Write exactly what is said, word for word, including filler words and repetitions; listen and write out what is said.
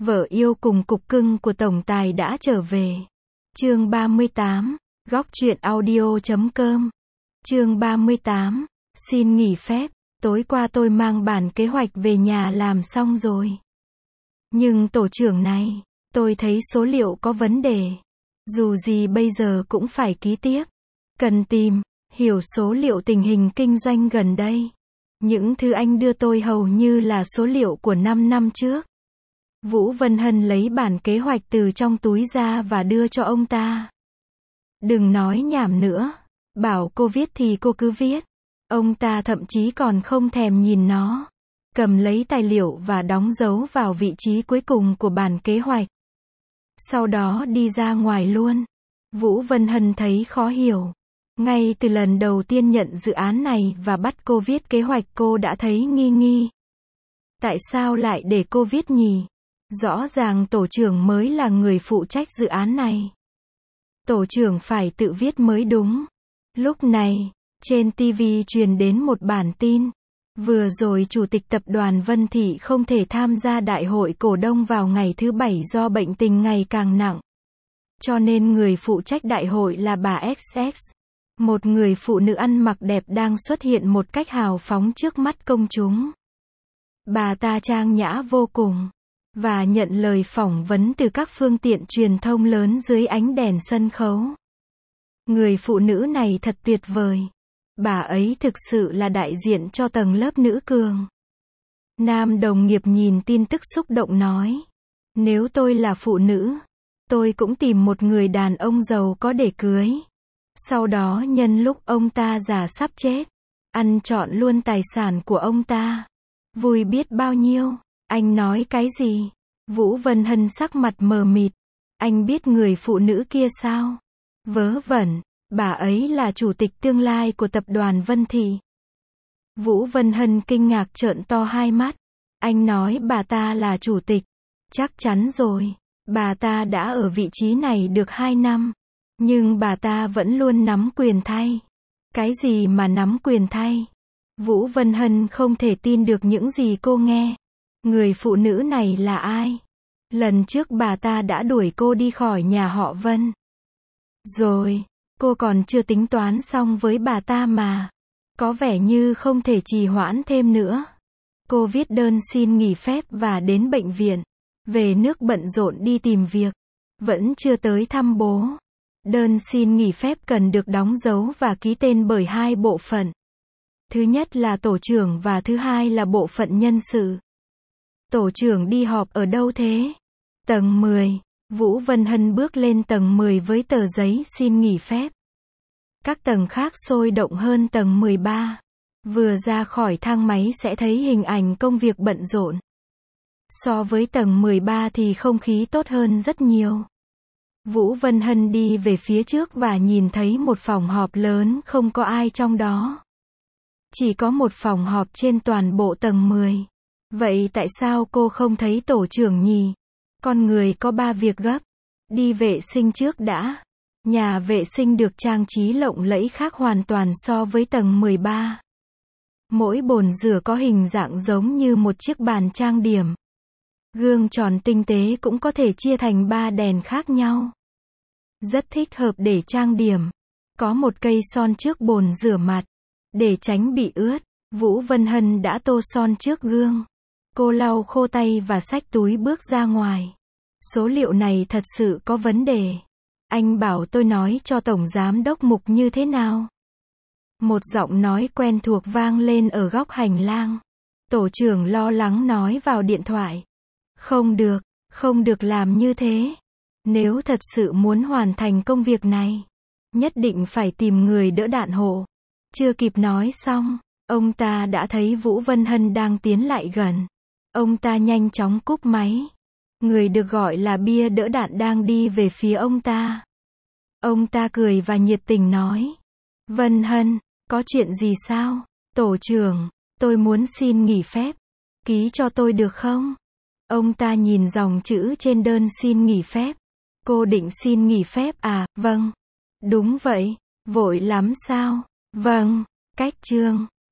Vợ yêu cùng cục cưng của tổng tài đã trở về. Chương ba mươi tám, góc truyện audio chấm com. Chương ba mươi tám, xin nghỉ phép. Tối qua tôi mang bản kế hoạch về nhà làm xong rồi. Nhưng tổ trưởng này, tôi thấy số liệu có vấn đề. Dù gì bây giờ cũng phải ký tiếp. Cần tìm, hiểu số liệu tình hình kinh doanh gần đây. Những thứ anh đưa tôi hầu như là số liệu của năm năm trước. Vũ Vân Hân lấy bản kế hoạch từ trong túi ra và đưa cho ông ta. Đừng nói nhảm nữa. Bảo cô viết thì cô cứ viết. Ông ta thậm chí còn không thèm nhìn nó. Cầm lấy tài liệu và đóng dấu vào vị trí cuối cùng của bản kế hoạch. Sau đó đi ra ngoài luôn. Vũ Vân Hân thấy khó hiểu. Ngay từ lần đầu tiên nhận dự án này và bắt cô viết kế hoạch cô đã thấy nghi nghi. Tại sao lại để cô viết nhỉ? Rõ ràng tổ trưởng mới là người phụ trách dự án này. Tổ trưởng phải tự viết mới đúng. Lúc này, trên ti vi truyền đến một bản tin. Vừa rồi Chủ tịch Tập đoàn Vân Thị không thể tham gia đại hội cổ đông vào ngày thứ Bảy do bệnh tình ngày càng nặng. Cho nên người phụ trách đại hội là bà ích ích. Một người phụ nữ ăn mặc đẹp đang xuất hiện một cách hào phóng trước mắt công chúng. Bà ta trang nhã vô cùng. Và nhận lời phỏng vấn từ các phương tiện truyền thông lớn dưới ánh đèn sân khấu. Người phụ nữ này thật tuyệt vời. Bà ấy thực sự là đại diện cho tầng lớp nữ cường. Nam đồng nghiệp nhìn tin tức xúc động nói. Nếu tôi là phụ nữ, tôi cũng tìm một người đàn ông giàu có để cưới. Sau đó nhân lúc ông ta già sắp chết, ăn trọn luôn tài sản của ông ta. Vui biết bao nhiêu. Anh nói cái gì? Vũ Vân Hân sắc mặt mờ mịt. Anh biết người phụ nữ kia sao? Vớ vẩn, bà ấy là chủ tịch tương lai của tập đoàn Vân Thị. Vũ Vân Hân kinh ngạc trợn to hai mắt. Anh nói bà ta là chủ tịch. Chắc chắn rồi, bà ta đã ở vị trí này được hai năm. Nhưng bà ta vẫn luôn nắm quyền thay. Cái gì mà nắm quyền thay? Vũ Vân Hân không thể tin được những gì cô nghe. Người phụ nữ này là ai? Lần trước bà ta đã đuổi cô đi khỏi nhà họ Vân. Rồi, cô còn chưa tính toán xong với bà ta mà. Có vẻ như không thể trì hoãn thêm nữa. Cô viết đơn xin nghỉ phép và đến bệnh viện. Về nước bận rộn đi tìm việc. Vẫn chưa tới thăm bố. Đơn xin nghỉ phép cần được đóng dấu và ký tên bởi hai bộ phận. Thứ nhất là tổ trưởng và thứ hai là bộ phận nhân sự. Tổ trưởng đi họp ở đâu thế? Tầng mười. Vũ Vân Hân bước lên tầng mười với tờ giấy xin nghỉ phép. Các tầng khác sôi động hơn tầng mười ba. Vừa ra khỏi thang máy sẽ thấy hình ảnh công việc bận rộn. So với tầng mười ba thì không khí tốt hơn rất nhiều. Vũ Vân Hân đi về phía trước và nhìn thấy một phòng họp lớn không có ai trong đó. Chỉ có một phòng họp trên toàn bộ tầng mười. Vậy tại sao cô không thấy tổ trưởng nhỉ? Con người có ba việc gấp. Đi vệ sinh trước đã. Nhà vệ sinh được trang trí lộng lẫy khác hoàn toàn so với tầng mười ba. Mỗi bồn rửa có hình dạng giống như một chiếc bàn trang điểm. Gương tròn tinh tế cũng có thể chia thành ba đèn khác nhau. Rất thích hợp để trang điểm. Có một cây son trước bồn rửa mặt. Để tránh bị ướt, Vũ Vân Hân đã tô son trước gương. Cô lau khô tay và xách túi bước ra ngoài. Số liệu này thật sự có vấn đề. Anh bảo tôi nói cho Tổng Giám đốc Mục như thế nào? Một giọng nói quen thuộc vang lên ở góc hành lang. Tổ trưởng lo lắng nói vào điện thoại. Không được, không được làm như thế. Nếu thật sự muốn hoàn thành công việc này, nhất định phải tìm người đỡ đạn hộ. Chưa kịp nói xong, ông ta đã thấy Vũ Vân Hân đang tiến lại gần. Ông ta nhanh chóng cúp máy. Người được gọi là bia đỡ đạn đang đi về phía ông ta. Ông ta cười và nhiệt tình nói. Vân Hân, có chuyện gì sao? Tổ trưởng, tôi muốn xin nghỉ phép. Ký cho tôi được không? Ông ta nhìn dòng chữ trên đơn xin nghỉ phép. Cô định xin nghỉ phép à? Vâng. Đúng vậy. Vội lắm sao? Vâng. Cách chương.